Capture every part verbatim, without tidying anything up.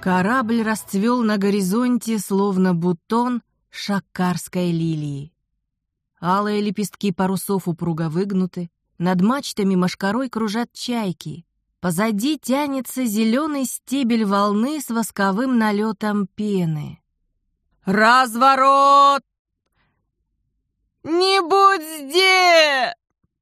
Корабль расцвел на горизонте, словно бутон шаккарской лилии. Алые лепестки парусов упруго выгнуты, над мачтами мошкарой кружат чайки. Позади тянется зеленый стебель волны с восковым налетом пены. «Разворот! Не будь здесь!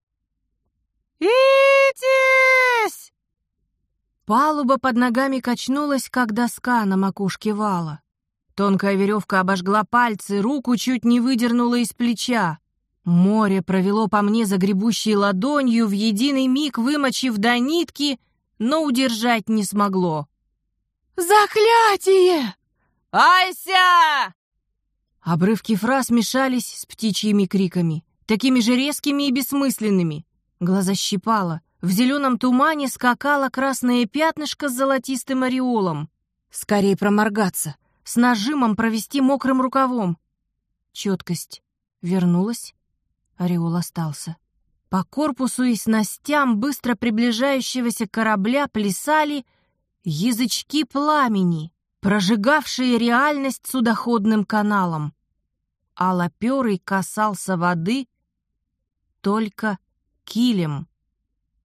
Итесь!» Палуба под ногами качнулась, как доска на макушке вала. Тонкая веревка обожгла пальцы, руку чуть не выдернула из плеча. Море провело по мне загребущей ладонью, в единый миг вымочив до нитки, но удержать не смогло. «Заклятие! Айся!» Обрывки фраз мешались с птичьими криками, такими же резкими и бессмысленными. Глаза щипало. В зеленом тумане скакало красное пятнышко с золотистым ореолом. Скорей проморгаться, с нажимом провести мокрым рукавом. Четкость вернулась, ореол остался. По корпусу и снастям быстро приближающегося корабля плясали язычки пламени, прожигавшие реальность судоходным каналом. А лаперый касался воды только килем.